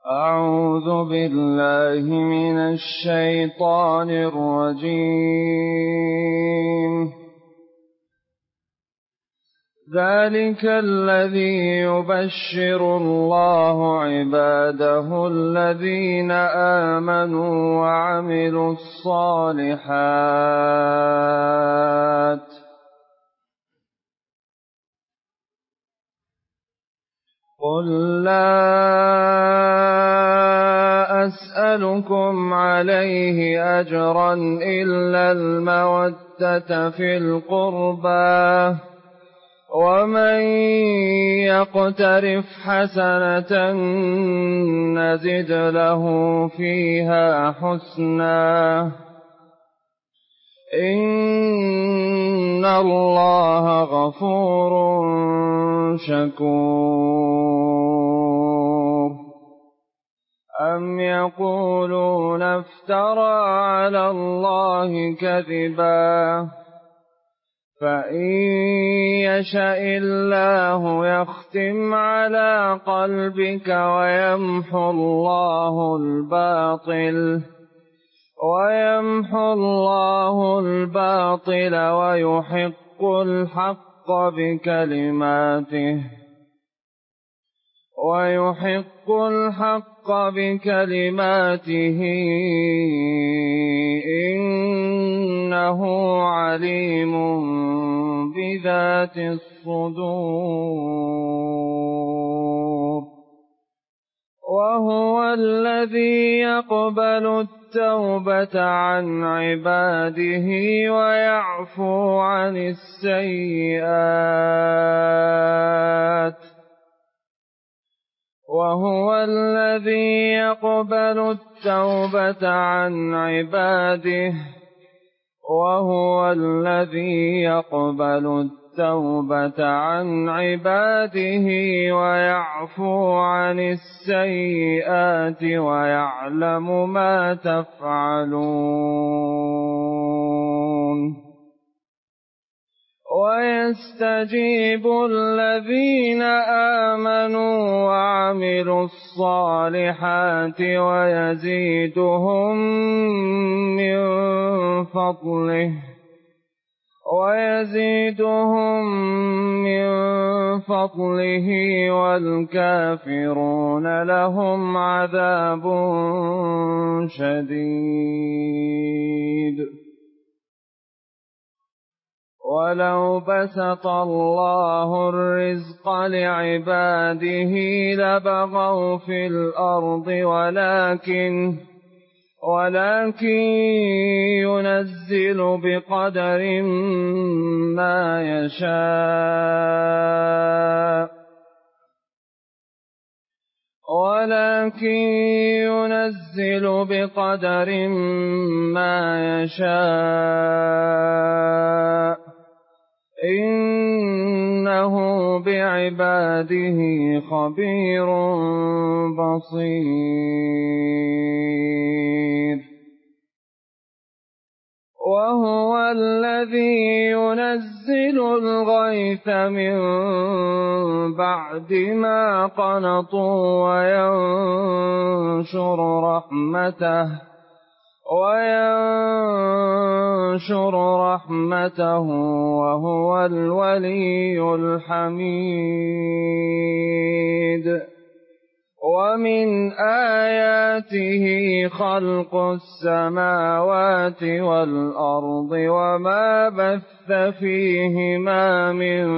أعوذ بالله من الشيطان الرجيم. ذلك الذي يبشر الله عباده الذين آمنوا وعملوا الصالحات قل لا أسألكم عليه أجرا إلا المودة في القربى ومن يقترف حسنة نزد له فيها حسنا إن الله غفور شكور. أم يقولون افترى على الله كذبا فإن يشأ الله يختم على قلبك ويمحو الله الباطل ويحق الحق بكلماته إنه عليم بذات الصدور. وهو الذي يقبل التوبة عن عباده ويعفو عن السيئات ويعلم ما تفعلون. ويستجيب الذين آمنوا وعملوا الصالحات ويزيدهم من فضله والكافرون لهم عذاب شديد. ولو بسط الله الرزق لعباده لبغوا في الأرض ولكن ينزل بقدر ما يشاء إنه بعباده خبير بصير. وهو الذي ينزل الغيث من بعد ما قنطوا وينشر رحمته وهو الولي الحميد. ومن آياته خلق السماوات والأرض وما بث فيهما من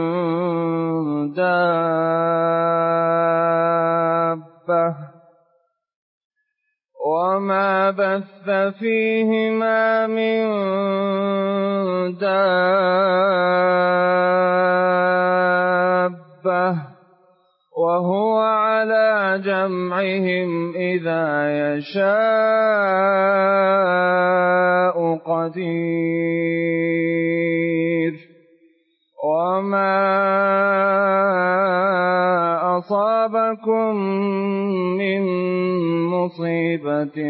دابة وهو على جمعهم إذا يشاء قدير. وما أصابكم من مصيبة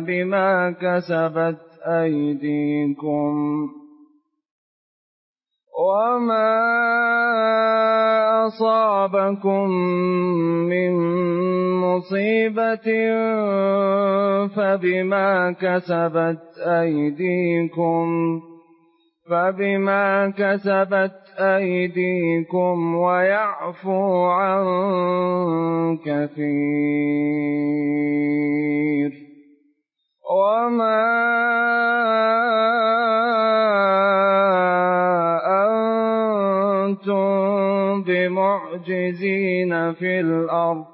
فبما كسبت أيديكم وما أصابكم من مصيبة فبما كسبت أيديكم ويعفو عن كثير. وما أنتم بمعجزين في الأرض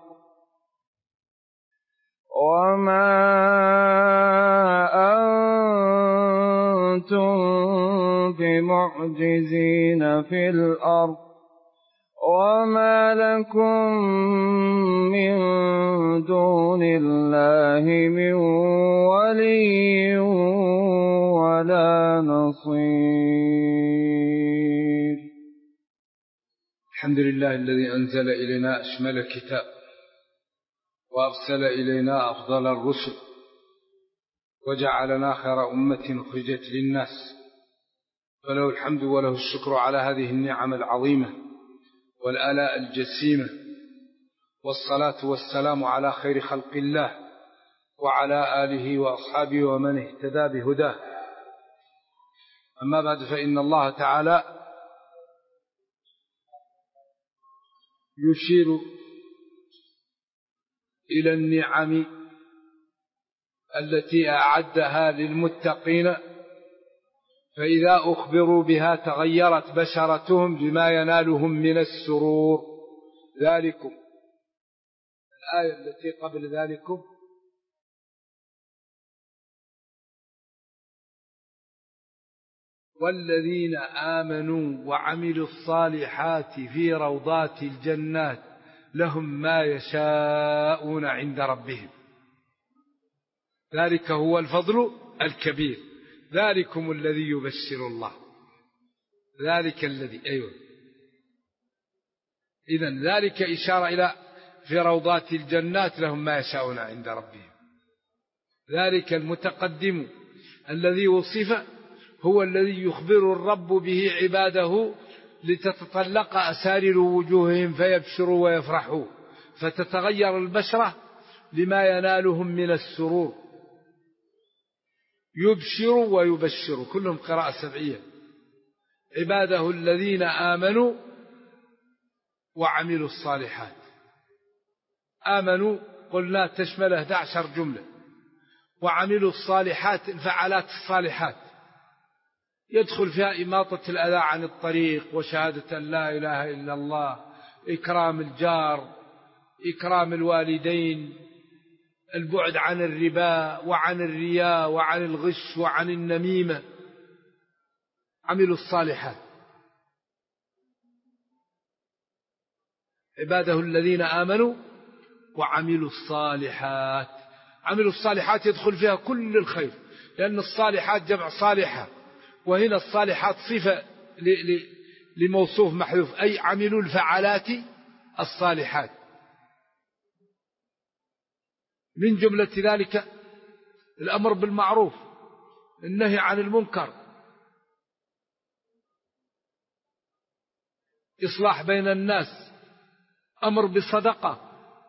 وما لكم من دون الله من ولي ولا نصير. الحمد لله الذي أنزل إلينا أشمل الكتاب وأرسل إلينا أفضل الرسل وجعلنا خير أمة أخرجت للناس، فله الحمد وله الشكر على هذه النعم العظيمة والآلاء الجسيمة، والصلاة والسلام على خير خلق الله وعلى آله وأصحابه ومن اهتدى بهداه. أما بعد، فإن الله تعالى يشير إلى النعم التي أعدها للمتقين، فإذا أخبروا بها تغيرت بشرتهم بما ينالهم من السرور. ذلكم الآية التي قبل ذلكم والذين آمنوا وعملوا الصالحات في روضات الجنات لهم ما يشاءون عند ربهم، ذلك هو الفضل الكبير. ذلكم الذي يبشر الله، ذلك الذي إذن ذلك إشارة إلى في روضات الجنات لهم ما يشاءون عند ربهم. ذلك المتقدم الذي وصف هو الذي يخبر الرب به عباده لتتطلق أسارر وجوههم فيبشروا ويفرحوا، فتتغير البشرة لما ينالهم من السرور. يبشر ويبشر كلهم قراءة سبعية. عباده الذين آمنوا وعملوا الصالحات. آمنوا قلنا تشمل 11 جملة، وعملوا الصالحات الفعالات الصالحات يدخل فيها إماطة الأذى عن الطريق، وشهادة أن لا إله إلا الله، إكرام الجار، إكرام الوالدين، البعد عن الربا وعن الرياء وعن الغش وعن النميمة. عملوا الصالحات. عباده الذين آمنوا وعملوا الصالحات. عملوا الصالحات يدخل فيها كل الخير، لأن الصالحات جمع صالحة، وهنا الصالحات صفة لموصوف محذوف، أي عملوا الفعالات الصالحات. من جملة ذلك الأمر بالمعروف، النهي عن المنكر، إصلاح بين الناس، أمر بالصدقة.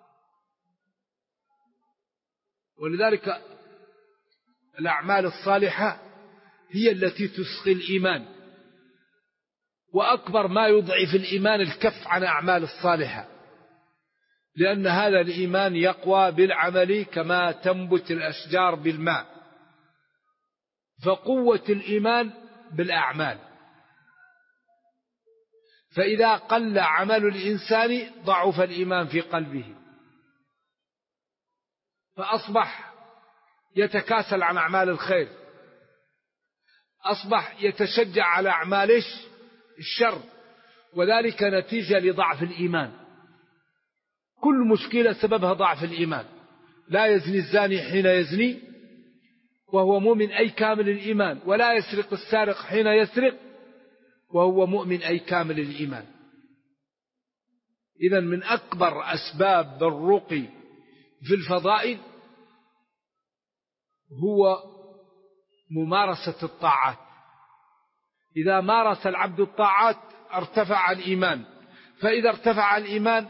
ولذلك الأعمال الصالحة هي التي تسقي الإيمان، وأكبر ما يضعف الإيمان الكف عن أعمال الصالحة، لأن هذا الإيمان يقوى بالعمل كما تنبت الأشجار بالماء، فقوة الإيمان بالأعمال. فإذا قل عمل الإنسان ضعف الإيمان في قلبه، فأصبح يتكاسل عن أعمال الخير، أصبح يتشجع على أعمال الشر، وذلك نتيجة لضعف الإيمان. كل مشكلة سببها ضعف الإيمان. لا يزني الزاني حين يزني وهو مؤمن أي كامل الإيمان، ولا يسرق السارق حين يسرق وهو مؤمن أي كامل الإيمان. إذن من أكبر أسباب الرقي في الفضائل هو ممارسة الطاعات، إذا مارس العبد الطاعات ارتفع الإيمان، فإذا ارتفع الإيمان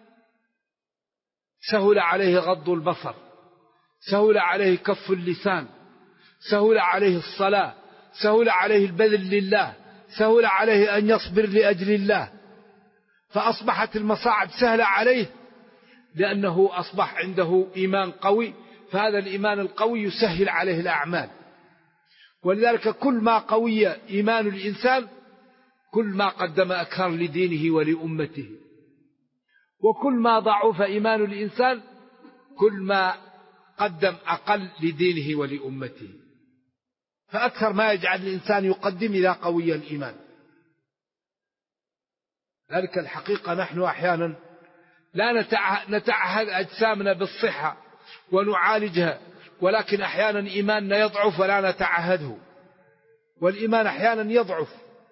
سهل عليه غض البصر، سهل عليه كف اللسان، سهل عليه الصلاة، سهل عليه البذل لله، سهل عليه أن يصبر لأجل الله، فأصبحت المصاعب سهلة عليه لأنه أصبح عنده إيمان قوي، فهذا الإيمان القوي يسهل عليه الأعمال. ولذلك كل ما قوي إيمان الإنسان كل ما قدم أكثر لدينه ولأمته، وكل ما ضعف إيمان الإنسان كل ما قدم أقل لدينه ولأمته. فأكثر ما يجعل الإنسان يقدم إذا قوي الإيمان. ذلك الحقيقة نحن أحيانا لا نتعهد أجسامنا بالصحة ونعالجها، ولكن أحيانا إيماننا يضعف ولا نتعهده. والإيمان أحيانا يضعف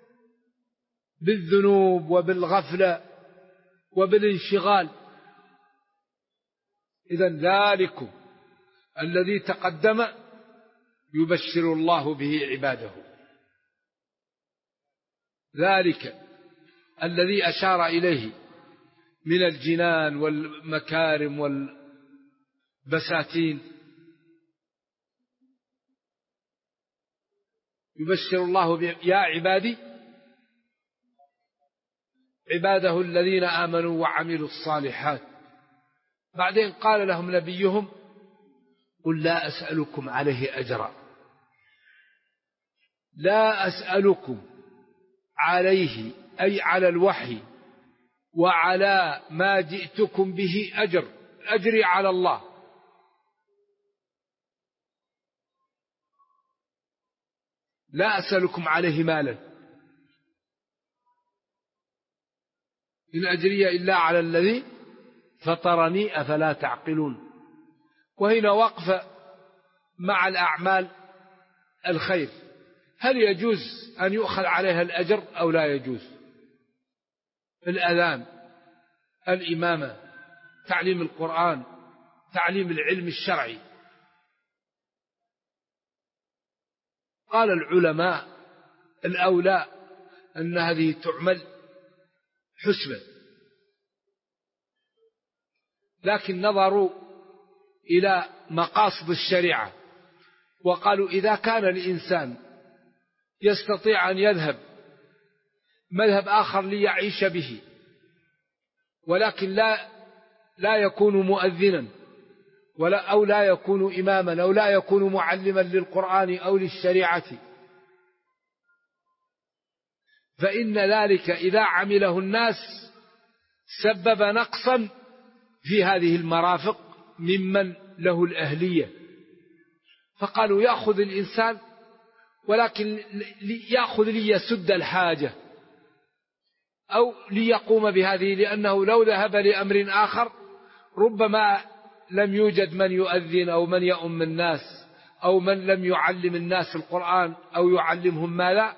بالذنوب وبالغفلة وبالانشغال. إذن ذلكم الذي تقدم يبشر الله به عباده. ذلك الذي أشار إليه من الجنان والمكارم والبساتين يبشر الله به يا عبادي عباده الذين آمنوا وعملوا الصالحات. بعدين قال لهم نبيهم قل لا أسألكم عليه أجرا، لا أسألكم عليه أي على الوحي وعلى ما جئتكم به أجر، أجري على الله. لا أسألكم عليه مالا، إن أجري إلا على الذي فطرني أفلا تعقلون. وهنا وقف مع الأعمال الخير، هل يجوز أن يؤخذ عليها الأجر أو لا يجوز؟ الأذان، الإمامة، تعليم القرآن، تعليم العلم الشرعي. قال العلماء الأولى أن هذه تعمل حسبا، لكن نظروا إلى مقاصد الشريعة وقالوا إذا كان الإنسان يستطيع أن يذهب مذهب آخر ليعيش به، ولكن لا يكون مؤذنا أو لا يكون إماما أو لا يكون معلما للقرآن أو للشريعة، فإن ذلك إذا عمله الناس سبب نقصا في هذه المرافق ممن له الأهلية. فقالوا يأخذ الإنسان ولكن يأخذ ليسد الحاجة أو ليقوم بهذه، لأنه لو ذهب لأمر آخر ربما لم يوجد من يؤذن أو من يؤم الناس أو من لم يعلم الناس القرآن أو يعلمهم ماذا؟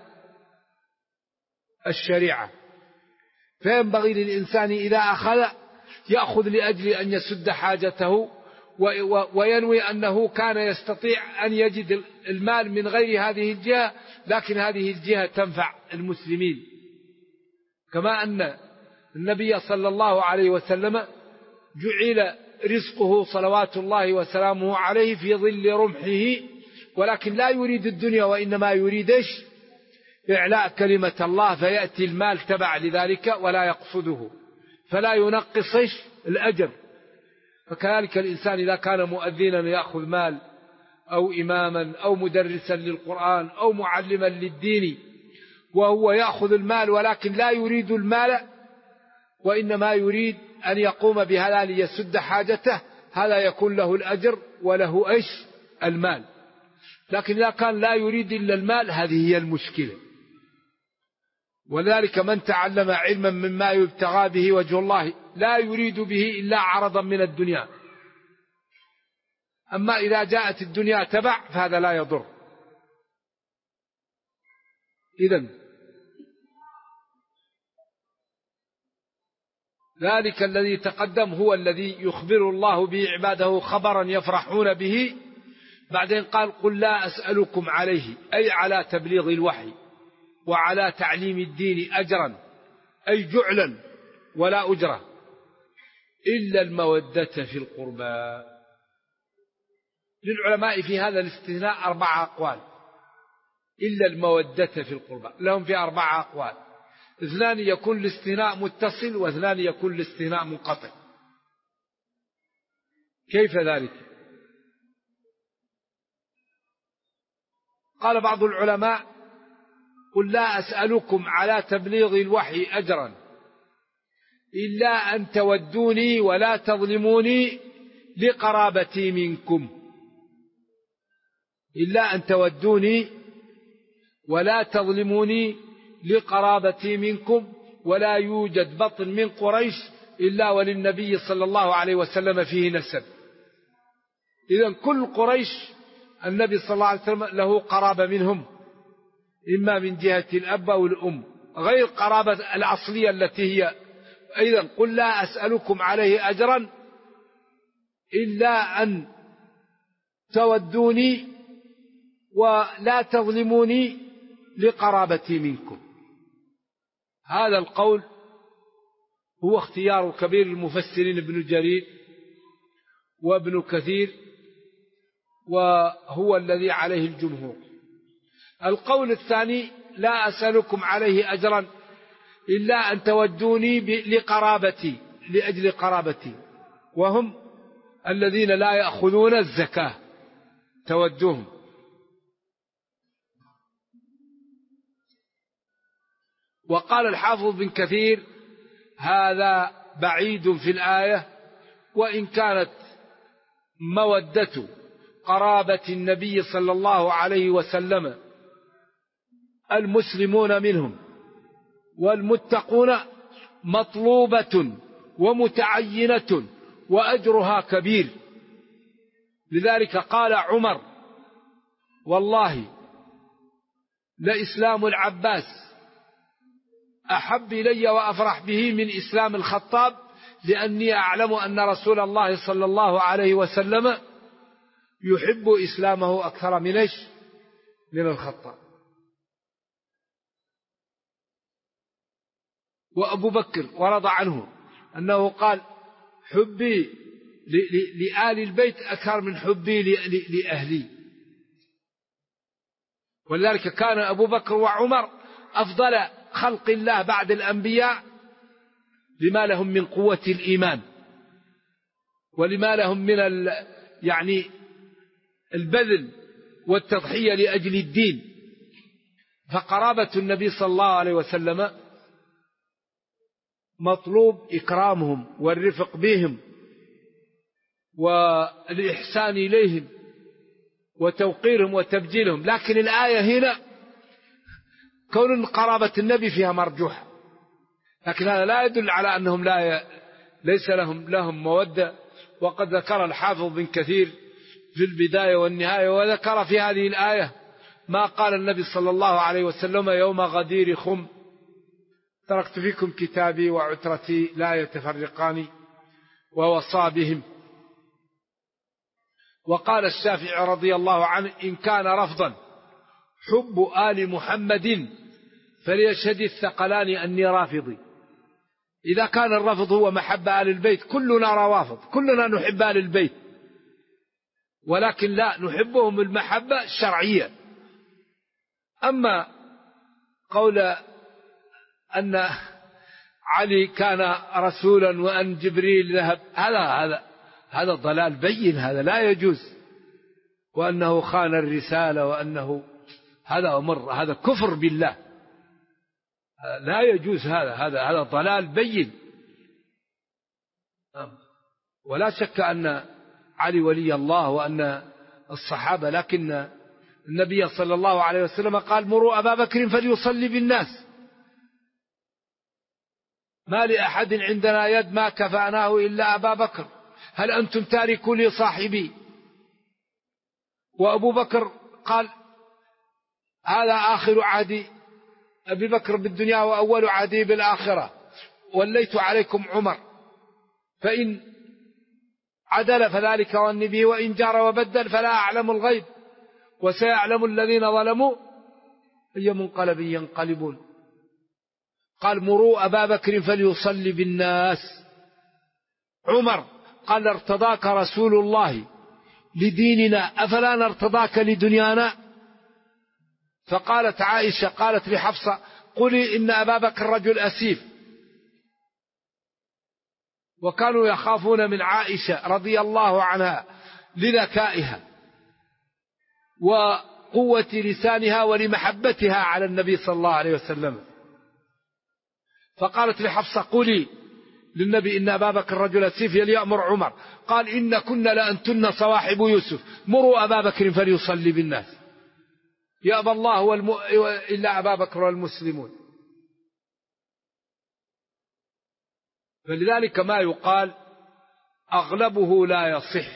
الشريعة. فينبغي للإنسان إذا أخذ يأخذ لأجل أن يسد حاجته وينوي أنه كان يستطيع أن يجد المال من غير هذه الجهة، لكن هذه الجهة تنفع المسلمين. كما أن النبي صلى الله عليه وسلم جعل رزقه صلوات الله وسلامه عليه في ظل رمحه، ولكن لا يريد الدنيا وإنما يريد إعلاء كلمة الله، فيأتي المال تبع لذلك ولا يقصده، فلا ينقص الأجر. فكذلك الإنسان إذا كان مؤذنا يأخذ مال أو إماما أو مدرسا للقرآن أو معلما للدين وهو يأخذ المال ولكن لا يريد المال وإنما يريد أن يقوم بهذا ليسد حاجته، هذا يكون له الأجر وله المال. لكن إذا كان لا يريد إلا المال هذه هي المشكلة. ولذلك من تعلم علما مما يبتغى به وجه الله لا يريد به إلا عرضا من الدنيا. أما إذا جاءت الدنيا تبع فهذا لا يضر. إذن ذلك الذي تقدم هو الذي يخبر الله به عباده خبرا يفرحون به. بعدين قال قل لا أسألكم عليه أي على تبليغ الوحي، وعلى تعليم الدين أجرا أي جعلا ولا أجرة إلا المودة في القربى. للعلماء في هذا الاستثناء 4 أقوال. إلا المودة في القربى لهم في 4 أقوال، 2 يكون الاستثناء متصل و2 يكون الاستثناء منقطع. كيف ذلك؟ قال بعض العلماء: قل لا أسألكم على تبليغ الوحي أجرا إلا أن تودوني ولا تظلموني لقرابتي منكم. إلا أن تودوني ولا تظلموني لقرابتي منكم، ولا يوجد بطن من قريش إلا وللنبي صلى الله عليه وسلم فيه نسب. إذن كل قريش النبي صلى الله عليه وسلم له قرابة منهم، إما من جهة الأب أو الأم، غير قرابة الأصلية التي هي. إذن قل لا أسألكم عليه أجرا إلا أن تودوني ولا تظلموني لقرابتي منكم. هذا القول هو اختيار كبير المفسرين ابن جرير وابن كثير، وهو الذي عليه الجمهور. القول الثاني: لا أسألكم عليه أجرا إلا أن تودوني لقرابتي، لأجل قرابتي، وهم الذين لا يأخذون الزكاة، تودوهم. وقال الحافظ بن كثير: هذا بعيد في الآية، وإن كانت مودة قرابة النبي صلى الله عليه وسلم المسلمون منهم والمتقون مطلوبة ومتعينة وأجرها كبير. لذلك قال عمر: والله لإسلام العباس أحب إلي وأفرح به من إسلام الخطاب، لأني أعلم أن رسول الله صلى الله عليه وسلم يحب إسلامه أكثر من الخطاب. وأبو بكر ورضى عنه أنه قال: حبي لآل البيت أكثر من حبي لأهلي. ولذلك كان أبو بكر وعمر أفضل خلق الله بعد الأنبياء، لما لهم من قوة الإيمان، ولما لهم من البذل والتضحية لأجل الدين. فقرابة النبي صلى الله عليه وسلم مطلوب إكرامهم والرفق بهم والإحسان إليهم وتوقيرهم وتبجيلهم. لكن الآية هنا كون قرابة النبي فيها مرجوحة، لكن هذا لا يدل على أنهم ليس لهم مودة. وقد ذكر الحافظ بن كثير في البداية والنهاية، وذكر في هذه الآية ما قال النبي صلى الله عليه وسلم يوم غدير خم: تركت فيكم كتابي وعترتي لا يتفرقان، ووصى بهم. وقال الشافعي رضي الله عنه: إن كان رفضا حب آل محمد فليشهد الثقلان أني رافضي. إذا كان الرفض هو محبة آل البيت، كلنا روافض، كلنا نحب آل البيت، ولكن لا نحبهم المحبة الشرعية. أما قول أن علي كان رسولا وأن جبريل ذهب، هذا ضلال بين، هذا لا يجوز. وأنه خان الرسالة، وأنه هذا كفر بالله، لا يجوز. هذا ضلال بين. ولا شك أن علي ولي الله وأن الصحابة، لكن النبي صلى الله عليه وسلم قال: مروا أبا بكر فليصلي بالناس، ما لأحد عندنا يد ما كفأناه إلا أبا بكر، هل أنتم تاركوا لي صاحبي؟ وأبو بكر قال: هذا آخر عهد أبي بكر بالدنيا وأول عهدي بالآخرة، وليت عليكم عمر، فإن عدل فذلك والنبي، وإن جار وبدل فلا أعلم الغيب، وسيعلم الذين ظلموا أي منقلب ينقلبون. قال مروا أبا بكر فليصلي بالناس. عمر قال ارتضاك رسول الله لديننا أفلا نرتضاك لدنيانا؟ فقالت عائشة قالت لحفصة قولي إن أبا بكر رجل أسيف. وكانوا يخافون من عائشة رضي الله عنها لذكائها وقوة لسانها ولمحبتها على النبي صلى الله عليه وسلم. فقالت لحفصة قولي للنبي إن أبا بكر رجل أسيف يأمر عمر. قال إن كنا لأنتن صواحب يوسف مروا أبا بكر فليصلي بالناس. يأبى الله إلا أبا بكر والمسلمون. فلذلك ما يقال أغلبه لا يصح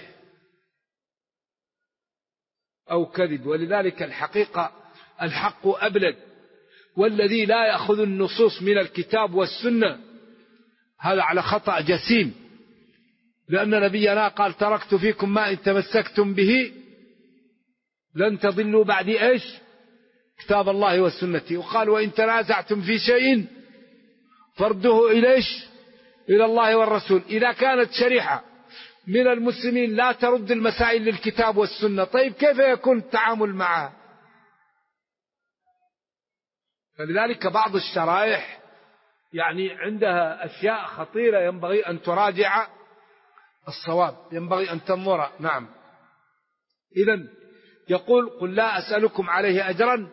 أو كذب. ولذلك الحقيقة الحق أبلد. والذي لا يأخذ النصوص من الكتاب والسنة هذا على خطأ جسيم. لأن نبينا قال تركت فيكم ما إن تمسكتم به لن تضلوا بعد إيش؟ كتاب الله والسنة. وقال وإن تنازعتم في شيء فردوه إلى الله والرسول. إذا كانت شريحة من المسلمين لا ترد المسائل للكتاب والسنة، طيب كيف يكون التعامل معها؟ فلذلك بعض الشرائح يعني عندها أشياء خطيرة ينبغي أن تراجع الصواب، ينبغي أن تنظر. نعم. إذن يقول قل لا أسألكم عليه أجرا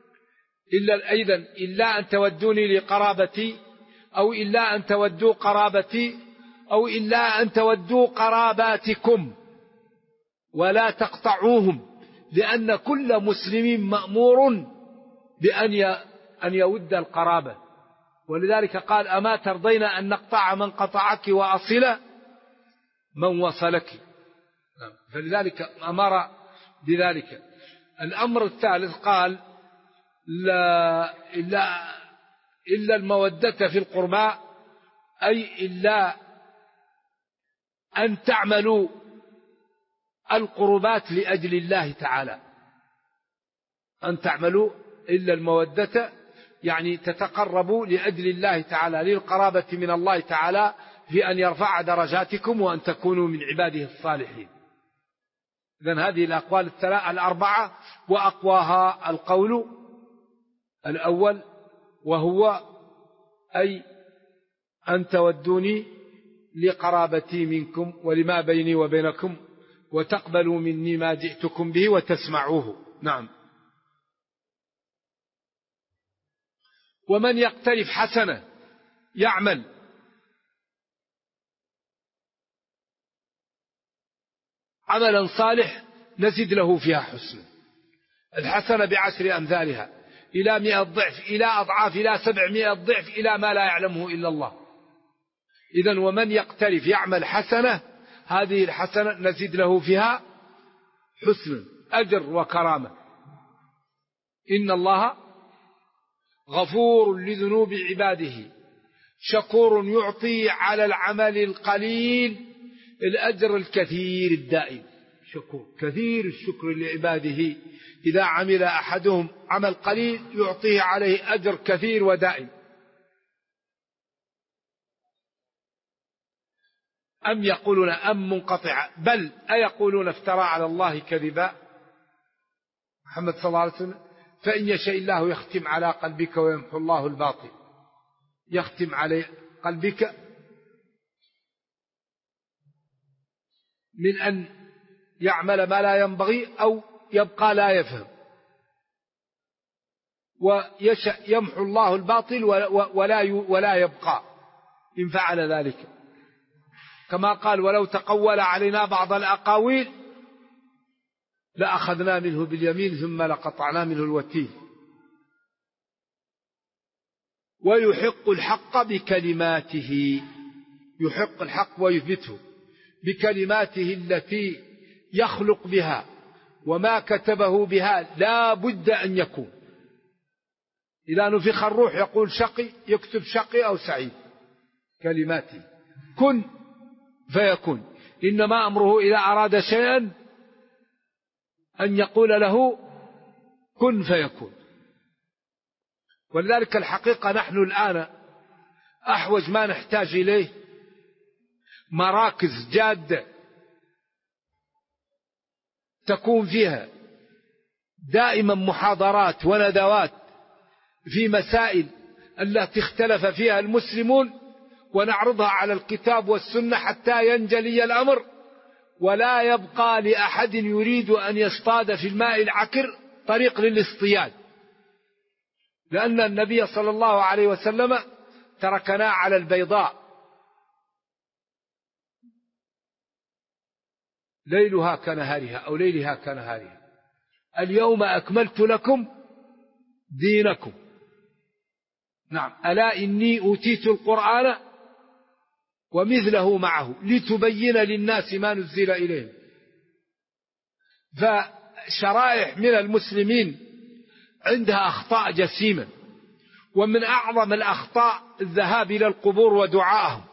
إلا أن تودوني لقرابتي أو إلا أن تودوا قرابتي أو إلا أن تودوا قراباتكم ولا تقطعوهم، لأن كل مسلم مأمور بأن يود القرابة. ولذلك قال أما ترضين أن نقطع من قطعك وأصل من وصلك. فلذلك أمر بذلك. الأمر الثالث قال إلا المودة في القربى، أي إلا أن تعملوا القربات لأجل الله تعالى. أن تعملوا إلا المودة يعني تتقربوا لأجل الله تعالى، للقرابة من الله تعالى في أن يرفع درجاتكم وأن تكونوا من عباده الصالحين. إذن هذه الأقوال الأربعة وأقواها القول الأول وهو أي أن تودوني لقرابتي منكم ولما بيني وبينكم وتقبلوا مني ما جئتكم به وتسمعوه. نعم. ومن يقترف حسنة يعمل عملا صالح نزد له فيها حسنا. الحسنة بعشر أمثالها إلى 100 ضعف إلى أضعاف إلى 700 ضعف إلى ما لا يعلمه إلا الله. إذن ومن يقترف يعمل حسنة هذه الحسنة نزد له فيها حسنا أجر وكرامة. إن الله غفور لذنوب عباده شكور يعطي على العمل القليل الأجر الكثير الدائم. شكور كثير الشكر لعباده. إذا عمل أحدهم عمل قليل يعطيه عليه أجر كثير ودائم. أم يقولون أم منقطعة بل أيقولون افترى على الله كذبا. محمد صلى الله عليه وسلم فإن يشاء الله يختم على قلبك ويمحو الله الباطل. يختم على قلبك من أن يعمل ما لا ينبغي أو يبقى لا يفهم، ويشاء يمحو الله الباطل ولا يبقى إن فعل ذلك. كما قال ولو تقول علينا بعض الأقاويل لأخذنا منه باليمين ثم لقطعنا منه الوتين. ويحق الحق بكلماته، يحق الحق ويثبته بكلماته التي يخلق بها وما كتبه بها لا بد أن يكون. إذا نفخ الروح يقول شقي يكتب شقي أو سعيد. كلماته كن فيكون. إنما أمره إذا أراد شيئا أن يقول له كن فيكون. ولذلك الحقيقة نحن الآن أحوج ما نحتاج إليه مراكز جادة تكون فيها دائما محاضرات وندوات في مسائل التي اختلف فيها المسلمون، ونعرضها على الكتاب والسنة حتى ينجلي الأمر، ولا يبقى لأحد يريد أن يصطاد في الماء العكر طريق للاصطياد، لأن النبي صلى الله عليه وسلم تركنا على البيضاء ليلها كنهارها أو ليلها كنهارها. اليوم أكملت لكم دينكم. نعم، ألا إني أوتيت القرآن ومثله معه لتبين للناس ما نزل إليهم. فشرائح من المسلمين عندها أخطاء جسيمة، ومن أعظم الأخطاء الذهاب إلى القبور ودعائهم.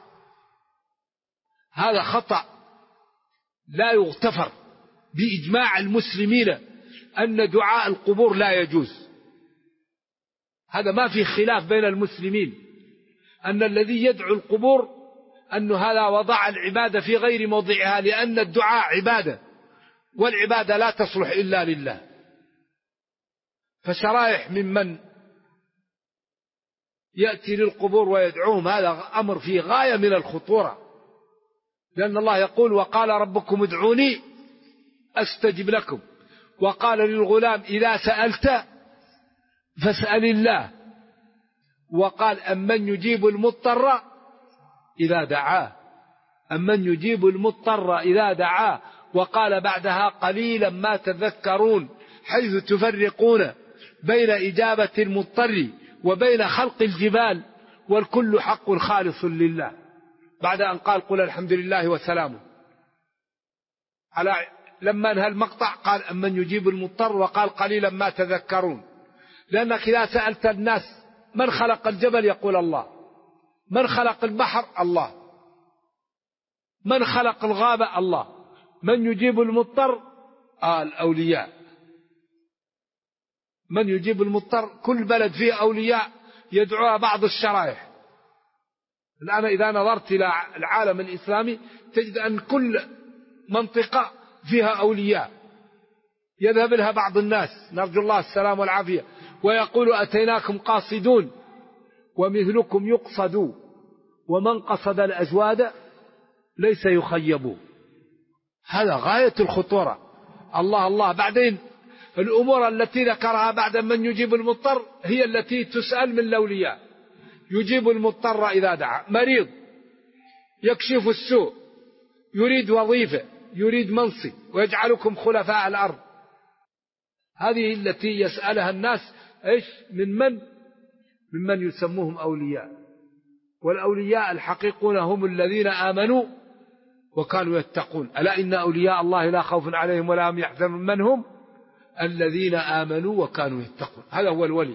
هذا خطأ لا يغتفر بإجماع المسلمين أن دعاء القبور لا يجوز. هذا ما في خلاف بين المسلمين أن الذي يدعو القبور أن هذا وضع العبادة في غير موضعها، لأن الدعاء عبادة، والعبادة لا تصلح إلا لله. فشرائح ممن يأتي للقبور ويدعوهم هذا أمر فيه غاية من الخطورة، لأن الله يقول: وقال ربكم ادعوني أستجب لكم، وقال للغلام: إذا سألت فاسأل الله، وقال: أمن يجيب المضطر إذا دعاه، أمن يجيب المضطر إذا دعاه، وقال بعدها: قليلا ما تذكرون، حيث تفرقون بين إجابة المضطر وبين خلق الجبال، والكل حق خالص لله، بعد أن قال: قل الحمد لله وسلامه. لما انهى المقطع قال: أمن يجيب المضطر، وقال: قليلا ما تذكرون. لأنك إذا سألت الناس من خلق الجبل يقول الله، من خلق البحر الله، من خلق الغابة الله، من يجيب المضطر الأولياء، من يجيب المضطر. كل بلد فيه أولياء يدعوها بعض الشرائح. الآن إذا نظرت إلى العالم الإسلامي تجد أن كل منطقة فيها أولياء يذهب لها بعض الناس، نرجو الله السلام والعافية، ويقول: أتيناكم قاصدون ومثلكم يقصد، ومن قصد الأجواد ليس يخيب. هذا غاية الخطورة. الله الله. بعدين الأمور التي ذكرها بعد من يجيب المضطر هي التي تسأل من الأولياء. يجيب المضطر إذا دعا، مريض يكشف السوء، يريد وظيفة، يريد منصب، ويجعلكم خلفاء الأرض. هذه التي يسألها الناس إيش؟ ممن يسموهم أولياء. والأولياء الحقيقون هم الذين آمنوا وكانوا يتقون. ألا إن أولياء الله لا خوف عليهم ولا هم يحزنون. من هم؟ الذين آمنوا وكانوا يتقون. هذا هو الولي.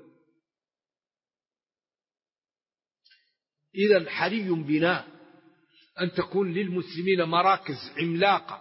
إذن حري بنا أن تكون للمسلمين مراكز عملاقة،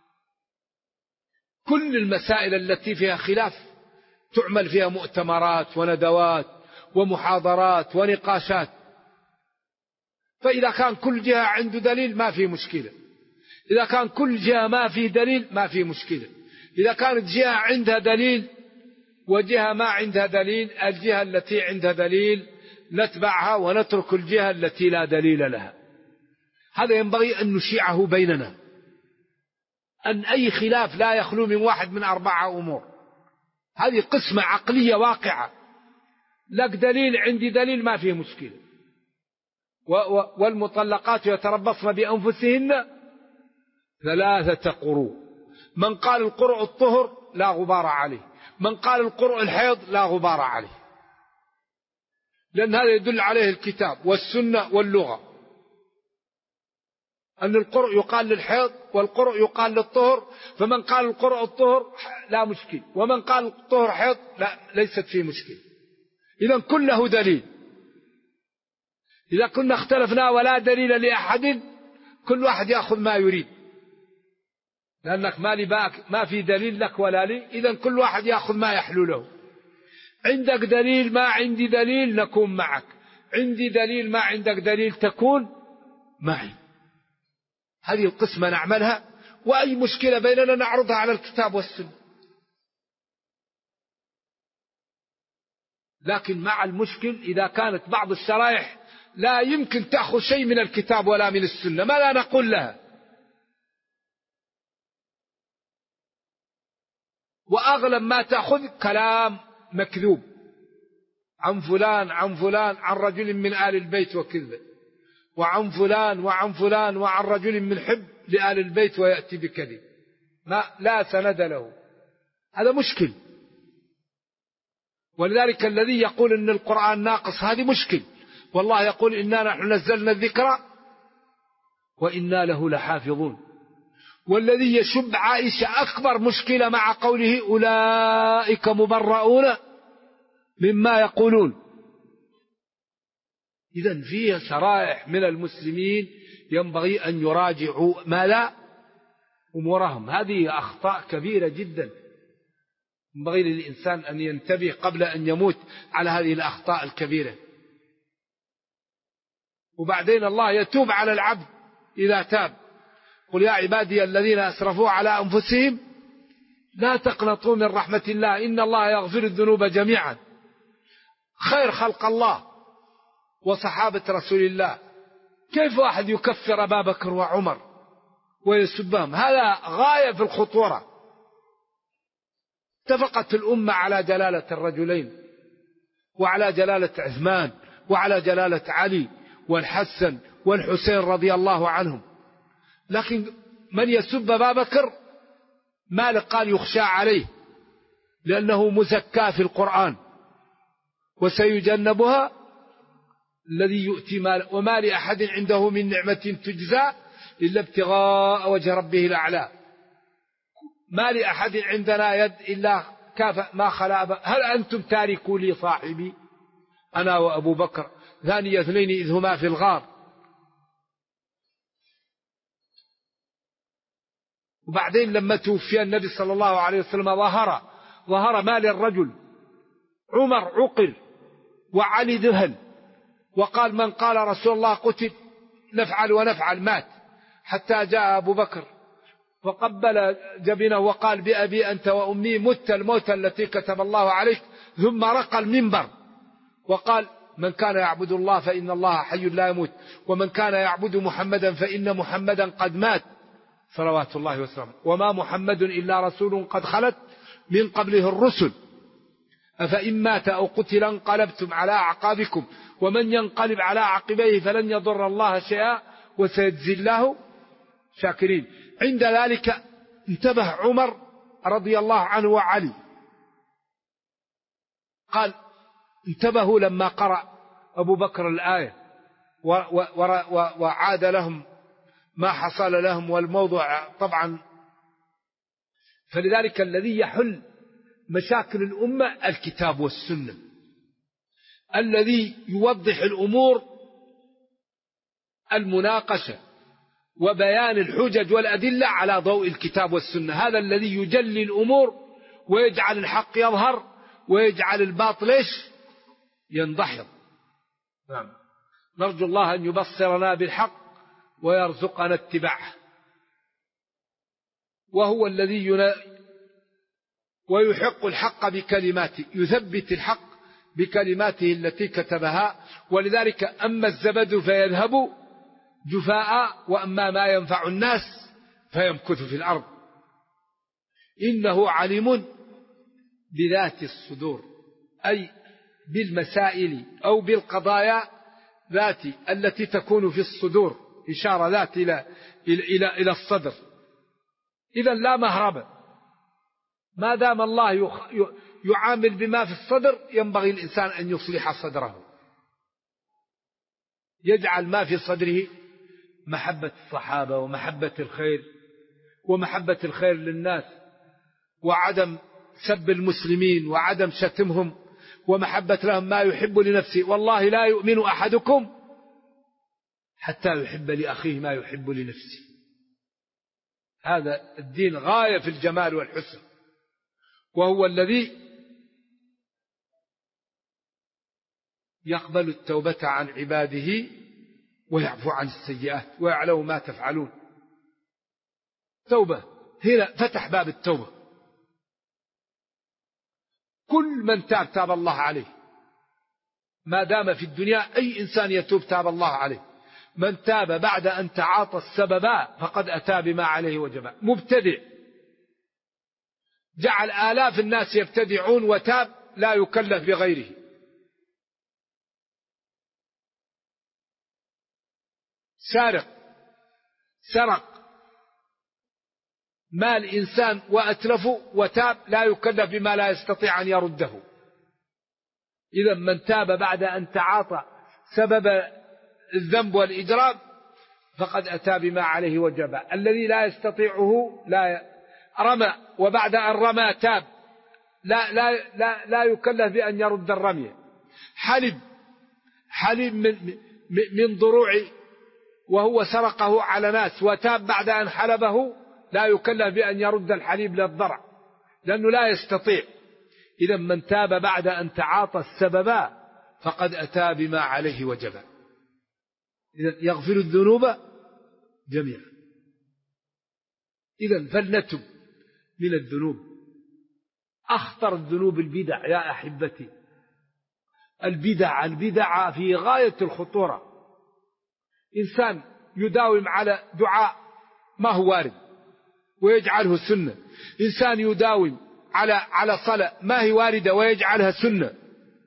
كل المسائل التي فيها خلاف تعمل فيها مؤتمرات وندوات ومحاضرات ونقاشات. فإذا كان كل جهة عنده دليل ما في مشكلة، إذا كان كل جهة ما في دليل ما في مشكلة. إذا كانت جهة عندها دليل وجهة ما عندها دليل، الجهة التي عندها دليل نتبعها ونترك الجهة التي لا دليل لها. هذا ينبغي أن نشيعه بيننا، أن أي خلاف لا يخلو من واحد من 4 أمور. هذه قسمة عقلية واقعة، لك دليل عندي دليل ما فيه مشكلة. والمطلقات يتربصن بأنفسهن 3 قروء. من قال القرء الطهر لا غبار عليه، من قال القرء الحيض لا غبار عليه، لأن هذا يدل عليه الكتاب والسنة واللغة، أن القرء يقال للحيض والقرء يقال للطهر. فمن قال القرء الطهر لا مشكل، ومن قال الطهر حيض لا، ليست فيه مشكلة. إذن كله دليل. إذا كنا اختلفنا ولا دليل لأحد كل واحد يأخذ ما يريد، لأنك ما في دليل لك ولا لي، إذن كل واحد يأخذ ما يحلو له. عندك دليل ما عندي دليل نكون معك، عندي دليل ما عندك دليل تكون معي. هذه القسمة نعملها، وأي مشكلة بيننا نعرضها على الكتاب والسنة. لكن مع المشكل إذا كانت بعض الشرائح لا يمكن تأخذ شيء من الكتاب ولا من السنة، ما لا نقول لها؟ وأغلب ما تأخذ كلام مكذوب عن فلان عن فلان عن رجل من آل البيت وكذب، وعن فلان وعن فلان وعن رجل من حب لآل البيت ويأتي بكذب ما لا سند له. هذا مشكل. ولذلك الذي يقول إن القرآن ناقص هذه مشكل. والله يقول إنا نحن نزلنا الذكر وإنا له لحافظون. والذي يشب عائشة أكبر مشكلة مع قوله أولئك مبرؤون مما يقولون. إذن فيه شرائح من المسلمين ينبغي أن يراجعوا ما لا أمورهم. هذه أخطاء كبيرة جدا، ينبغي للإنسان أن ينتبه قبل أن يموت على هذه الأخطاء الكبيرة. وبعدين الله يتوب على العبد إذا تاب. قل يا عبادي الذين أسرفوا على أنفسهم لا تقنطوا من رحمة الله إن الله يغفر الذنوب جميعا. خير خلق الله وصحابة رسول الله، كيف واحد يكفر أبا بكر وعمر ويسبهم؟ هذا غاية في الخطورة. اتفقت الأمة على جلالة الرجلين وعلى جلالة عثمان وعلى جلالة علي والحسن والحسين رضي الله عنهم، لكن من يسب أبا بكر مالك قال يخشى عليه لأنه مزكى في القرآن وسيجنبها الذي يؤتي مال وما لأحد عنده من نعمة تجزى إلا ابتغاء وجه ربه الأعلى. ما لأحد عندنا يد إلا كاف ما خلا. هل أنتم تاركوا لي صاحبي أنا وأبو بكر ثاني اثنين إذ هما في الغار. وبعدين لما توفي النبي صلى الله عليه وسلم ظهر ما للرجل. عمر عقل وعلي ذهل وقال من قال رسول الله قتل نفعل ونفعل، مات. حتى جاء أبو بكر وقبل جبينه وقال بأبي أنت وأمي مت الموت التي كتب الله عليك، ثم رقى المنبر وقال من كان يعبد الله فإن الله حي لا يموت، ومن كان يعبد محمدا فإن محمدا قد مات صلوات الله وسلامه، وما محمد إلا رسول قد خلت من قبله الرسل، أفإن مات أو قتل انقلبتم على أعقابكم ومن ينقلب على عقبيه فلن يضر الله شيئا وسيجزي الله شاكرين. عند ذلك انتبه عمر رضي الله عنه وعلي، قال انتبهوا لما قرأ أبو بكر الآية وعاد لهم ما حصل لهم والموضوع طبعا. فلذلك الذي يحل مشاكل الأمة الكتاب والسنة، الذي يوضح الأمور المناقشة وبيان الحجج والأدلة على ضوء الكتاب والسنة. هذا الذي يجلي الأمور ويجعل الحق يظهر ويجعل الباطل يندحض. نعم. نرجو الله أن يبصرنا بالحق ويرزقنا اتباعه. وهو الذي ويحق الحق بكلماته، يثبت الحق بكلماته التي كتبها. ولذلك أما الزبد فيذهب جفاء وأما ما ينفع الناس فيمكث في الأرض. إنه عليم بذات الصدور، أي بالمسائل أو بالقضايا ذات التي تكون في الصدور، إشارة ذات إلى الصدر. إذا لا مهرب، ما دام الله يعامل بما في الصدر ينبغي الإنسان أن يصلح صدره، يجعل ما في صدره محبة الصحابة ومحبة الخير ومحبة الخير للناس وعدم سب المسلمين وعدم شتمهم ومحبة لهم ما يحب لنفسه. والله لا يؤمن أحدكم حتى يحب لأخيه ما يحب لنفسه. هذا الدين غاية في الجمال والحسن، وهو الذي يقبل التوبة عن عباده ويعفو عن السيئات ويعلم ما تفعلون. توبة، هنا فتح باب التوبة. كل من تاب الله عليه ما دام في الدنيا. أي إنسان يتوب تاب الله عليه. من تاب بعد أن تعاطى السببا فقد أتى بما عليه وجبا. مبتدع جعل آلاف الناس يبتدعون وتاب لا يكلف بغيره. سرق مال إنسان وأتلفه وتاب لا يكلف بما لا يستطيع أن يرده. إذا من تاب بعد أن تعاطى سبب الذنب والإجرام فقد أتى بما عليه وجبا. الذي لا يستطيعه رمى وبعد أن رمى تاب لا يكلف بأن يرد الرمي. حلب من ضروع وهو سرقه على ناس وتاب بعد أن حلبه لا يكلف بأن يرد الحليب للضرع لأنه لا يستطيع. إذا من تاب بعد أن تعاطى السببا فقد أتى بما عليه وجبا. إذا يغفر الذنوب جميعا. إذا فلنتب من الذنوب. أخطر الذنوب البدع يا أحبتي. البدع في غاية الخطورة. إنسان يداوم على دعاء ما هو وارد ويجعله سنة. إنسان يداوم على صلاة ما هي واردة ويجعلها سنة.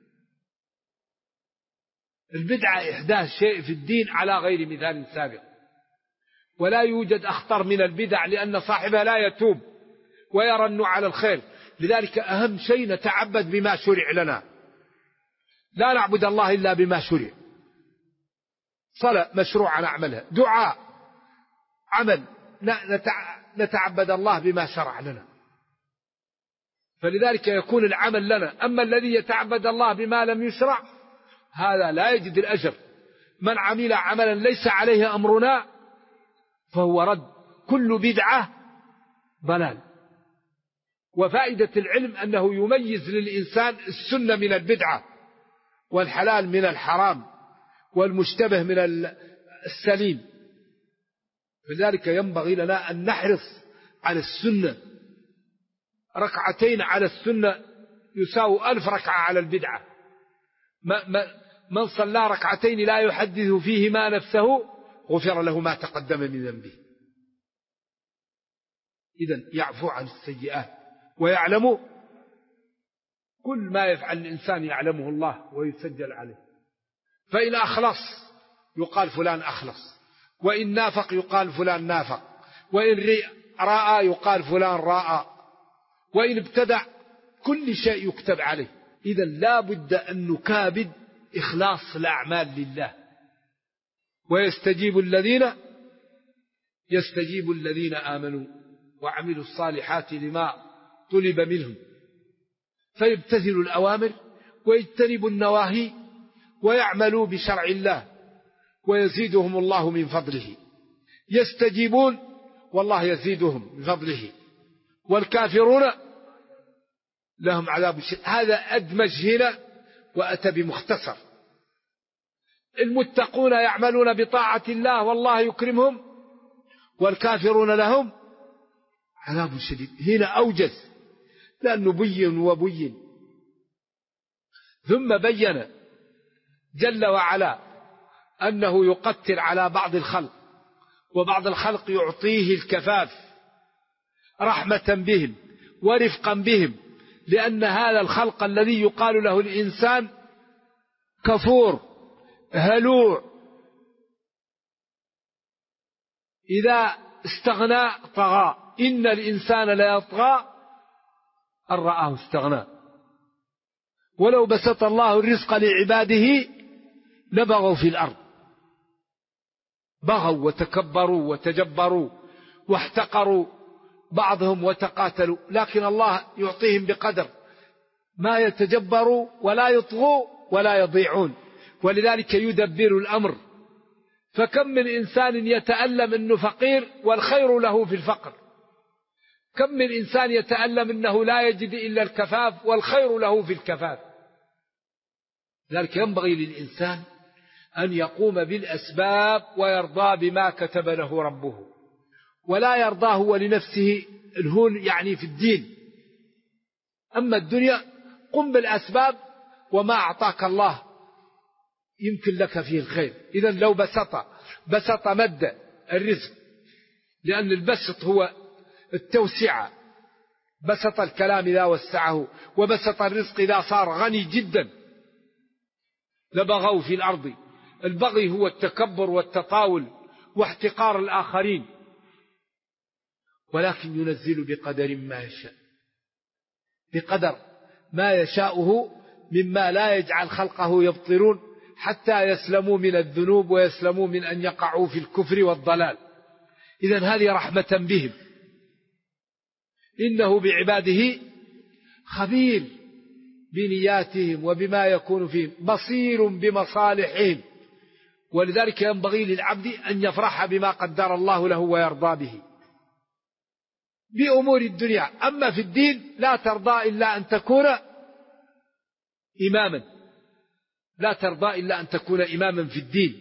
البدعة إحداث شيء في الدين على غير مثال سابق. ولا يوجد أخطر من البدع لأن صاحبها لا يتوب ويرى أنه على الخير. لذلك أهم شيء نتعبد بما شرع لنا. لا نعبد الله إلا بما شرع. صلاة مشروع نعملها. دعاء عمل نتعبد الله بما شرع لنا. فلذلك يكون العمل لنا. أما الذي يتعبد الله بما لم يشرع هذا لا يجد الأجر. من عمل عملا ليس عليه أمرنا فهو رد. كل بدعة ضلال. وفائدة العلم أنه يميز للإنسان السنة من البدعة والحلال من الحرام والمشتبه من السليم. لذلك ينبغي لنا أن نحرص على السنة. ركعتين على السنة يساوي 1000 ركعة على البدعة. من صلى ركعتين لا يحدث فيهما نفسه غفر له ما تقدم من ذنبه. إذن يعفو عن السيئات ويعلم كل ما يفعل الإنسان يعلمه الله ويسجل عليه. فإن أخلص يقال فلان أخلص، وإن نافق يقال فلان نافق، وإن رأى يقال فلان رأى، وإن ابتدع كل شيء يكتب عليه. إذن لا بد أن نكابد إخلاص الأعمال لله. ويستجيب الذين آمنوا وعملوا الصالحات لما طلب منهم فيبتذلوا الأوامر ويجتنبوا النواهي ويعملوا بشرع الله ويزيدهم الله من فضله. يستجيبون والله يزيدهم من فضله، والكافرون لهم عذاب شديد. هذا أدمج هنا وأتى بمختصر. المتقون يعملون بطاعة الله والله يكرمهم، والكافرون لهم عذاب شديد. هنا أوجز لأنه بين وبين. ثم بين جل وعلا أنه يقتل على بعض الخلق، وبعض الخلق يعطيه الكفاف رحمة بهم ورفقا بهم، لأن هذا الخلق الذي يقال له الإنسان كفور هلوع إذا استغنى طغى. إن الإنسان لا يطغى أن رآه استغنى. ولو بسط الله الرزق لعباده لبغوا في الأرض. بغوا وتكبروا وتجبروا واحتقروا بعضهم وتقاتلوا، لكن الله يعطيهم بقدر ما يتجبروا ولا يطغوا ولا يضيعون. ولذلك يدبر الأمر. فكم من إنسان يتألم أنه فقير والخير له في الفقر. كم من إنسان يتألم أنه لا يجد إلا الكفاف والخير له في الكفاف. ذلك ينبغي للإنسان أن يقوم بالأسباب ويرضى بما كتب له ربه، ولا يرضى هو لنفسه الهون يعني في الدين. أما الدنيا قم بالأسباب، وما أعطاك الله يمكن لك فيه الخير. إذن لو بسط مد الرزق، لأن البسط هو التوسعة، بسط الكلام إذا وسعه، وبسط الرزق إذا صار غني جدا لبغوا في الأرض. البغي هو التكبر والتطاول واحتقار الآخرين، ولكن ينزل بقدر ما يشاء، بقدر ما يشاءه مما لا يجعل خلقه يبطرون حتى يسلموا من الذنوب ويسلموا من أن يقعوا في الكفر والضلال. إذن هذه رحمة بهم، إنه بعباده خبير بنياتهم وبما يكون فيهم، بصير بمصالحهم. ولذلك ينبغي للعبد أن يفرح بما قدر الله له ويرضى به بأمور الدنيا. أما في الدين لا ترضى إلا أن تكون إماما، لا ترضى إلا أن تكون إماما في الدين.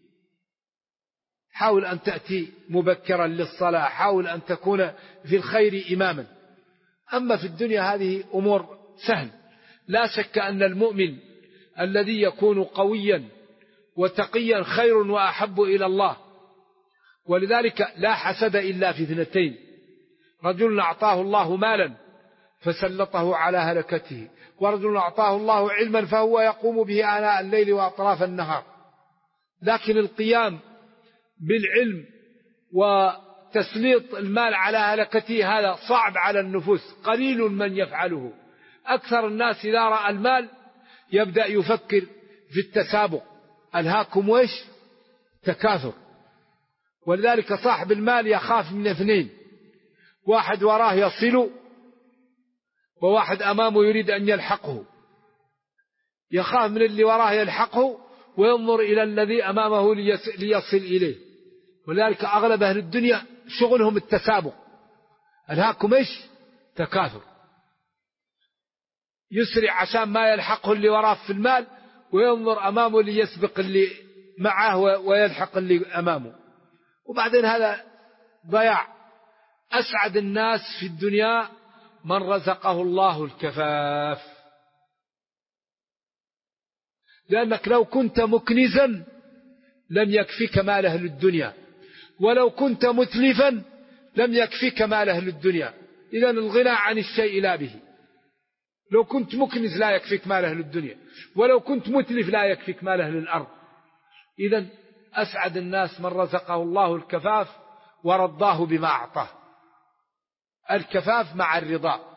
حاول أن تأتي مبكرا للصلاة، حاول أن تكون في الخير إماما. أما في الدنيا هذه أمور سهل. لا شك أن المؤمن الذي يكون قويا وتقيا خير وأحب إلى الله. ولذلك لا حسد إلا في اثنتين: رجل أعطاه الله مالا فسلطه على هلكته، ورجل أعطاه الله علما فهو يقوم به آناء الليل وأطراف النهار. لكن القيام بالعلم وتسليط المال على هلكته هذا صعب على النفوس، قليل من يفعله. أكثر الناس إذا رأى المال يبدأ يفكر في التسابق، ألهاكم وإيش؟ تكاثر. ولذلك صاحب المال يخاف من اثنين: واحد وراه يصل، وواحد أمامه يريد أن يلحقه. يخاف من اللي وراه يلحقه وينظر إلى الذي أمامه ليصل إليه. ولذلك أغلب أهل الدنيا شغلهم التسابق، ألهاكم إيش؟ تكاثر. يسرع عشان ما يلحقه اللي وراه في المال، وينظر أمامه ليسبق اللي معه ويلحق اللي أمامه. وبعدين هذا ضياع. أسعد الناس في الدنيا من رزقه الله الكفاف، لأنك لو كنت مكنزا لم يكفيك مال أهل الدنيا، ولو كنت متلفا لم يكفيك مال أهل الدنيا. إذن الغنى عن الشيء لا به. لو كنت مكنز لا يكفيك مال أهل الدنيا، ولو كنت متلف لا يكفيك مال أهل الأرض. إذن أسعد الناس من رزقه الله الكفاف ورضاه بما أعطاه. الكفاف مع الرضا.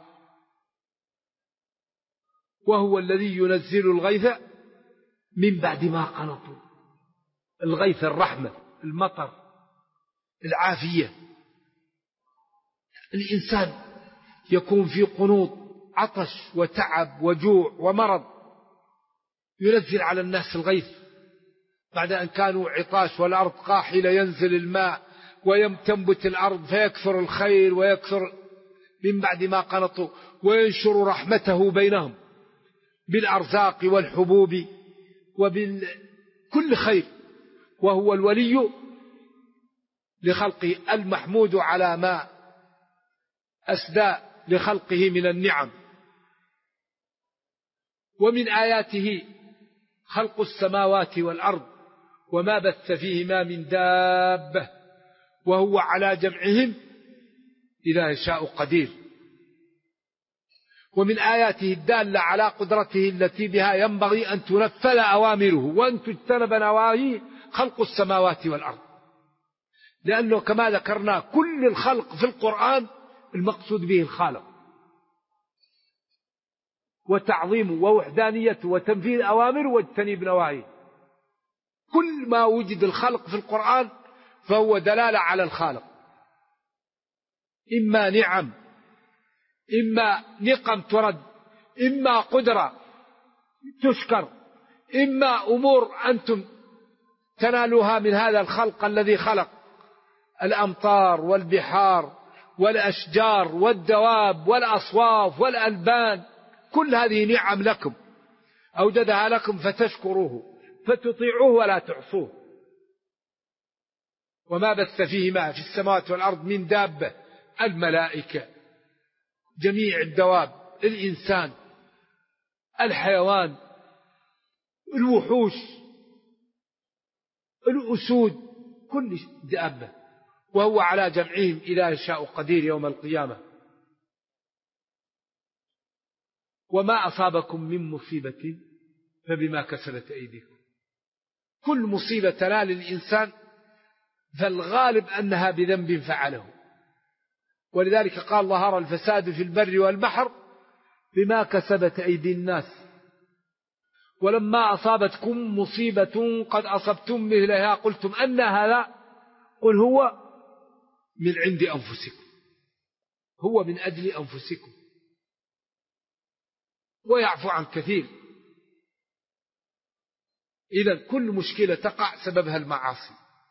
وهو الذي ينزل الغيث من بعد ما قنطوا. الغيث الرحمة، المطر، العافية. الإنسان يكون في قنوط، عطش وتعب وجوع ومرض، ينزل على الناس الغيث بعد أن كانوا عطاش والأرض قاحلة، ينزل الماء وتنبت الأرض فيكثر الخير ويكثر من بعد ما قنطوا، وينشر رحمته بينهم بالأرزاق والحبوب وبكل خير. وهو الولي لخلقه المحمود على ما أسدى لخلقه من النعم. ومن آياته خلق السماوات والأرض وما بث فيهما من دابة وهو على جمعهم إذا يشاء قدير. ومن آياته الدالة على قدرته التي بها ينبغي أن تنفذ أوامره وأن تجتنب نواهيه خلق السماوات والأرض. لأنه كما ذكرنا كل الخلق في القرآن المقصود به الخالق، وتعظيمه ووحدانيته وتنفيذ أوامره واجتناب نواهيه. كل ما وجد الخلق في القرآن فهو دلالة على الخالق، إما نعم، إما نقم ترد، إما قدرة تشكر، إما أمور أنتم تنالوها من هذا الخلق الذي خلق الأمطار والبحار والأشجار والدواب والأصواف والألبان. كل هذه نعم لكم. أوجدها لكم فتشكروه فتطيعوه ولا تعصوه. وما بث فيهما في السماوات والأرض من دابة، الملائكة، جميع الدواب، الإنسان، الحيوان، الوحوش، الأسود، كل دابة، وهو على جمعهم إذا يشاء قدير يوم القيامة. وما أصابكم من مصيبة فبما كسبت أيديكم. كل مصيبة تنال الإنسان فالغالب أنها بذنب فعله، ولذلك قال ظهر الفساد في البر والبحر بما كسبت أيدي الناس. ولما أصابتكم مصيبة قد أصبتم مثلها قلتم أن هذا، قل هو من عند أنفسكم، هو من أجل أنفسكم، ويعفو عن كثير. إذن كل مشكلة تقع سببها المعاصي،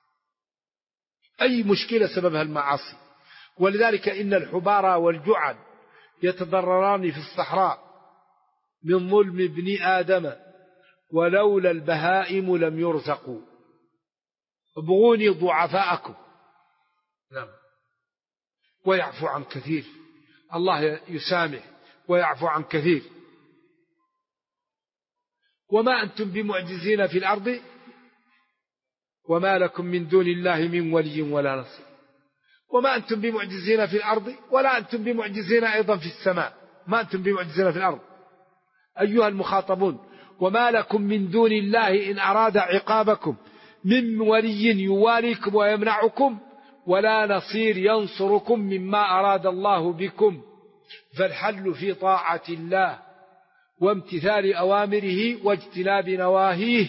أي مشكلة سببها المعاصي. ولذلك إن الحبارى والجعد يتضرران في الصحراء من ظلم ابن آدم، ولولا البهائم لم يرزقوا. ابغوني ضعفاءكم. نعم. ويعفو عن كثير، الله يسامح ويعفو عن كثير. وما أنتم بمعجزين في الأرض وما لكم من دون الله من ولي ولا نصير. وما أنتم بمعجزين في الأرض ولا أنتم بمعجزين أيضا في السماء. ما أنتم بمعجزين في الأرض أيها المخاطبون. وما لكم من دون الله إن أراد عقابكم من ولي يواليكم ويمنعكم ولا نصير ينصركم مما أراد الله بكم. فالحل في طاعة الله وامتثال أوامره واجتناب نواهيه،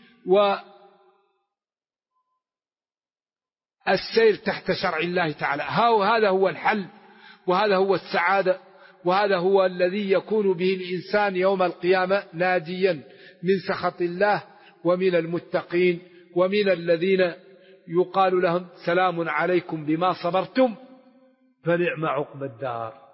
والسير تحت شرع الله تعالى. هذا هو الحل، وهذا هو السعادة، وهذا هو الذي يكون به الإنسان يوم القيامة ناجيا من سخط الله ومن المتقين ومن الذين يقال لهم سلام عليكم بما صبرتم فنعم عقبى الدار.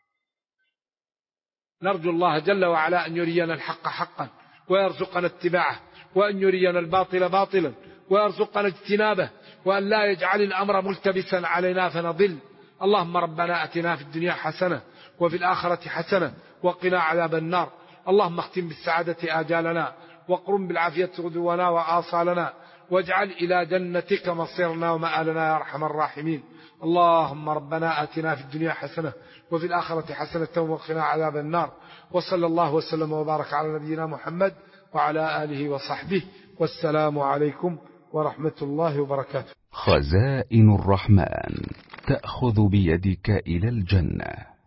نرجو الله جل وعلا أن يرينا الحق حقا ويرزقنا اتباعه، وأن يرينا الباطل باطلا ويرزقنا اجتنابه، وأن لا يجعل الأمر ملتبسا علينا فنضل. اللهم ربنا أتنا في الدنيا حسنة وفي الآخرة حسنة وقنا عذاب النار. اللهم اختم بالسعادة آجالنا وقرم بالعافية غدونا وآصالنا، واجعل إلى جنتك مصيرنا ومآلنا يا أرحم الراحمين. اللهم ربنا آتنا في الدنيا حسنة وفي الآخرة حسنة وقنا عذاب النار. وصلى الله وسلم وبارك على نبينا محمد وعلى آله وصحبه، والسلام عليكم ورحمة الله وبركاته. خزائن الرحمن تأخذ بيدك إلى الجنة.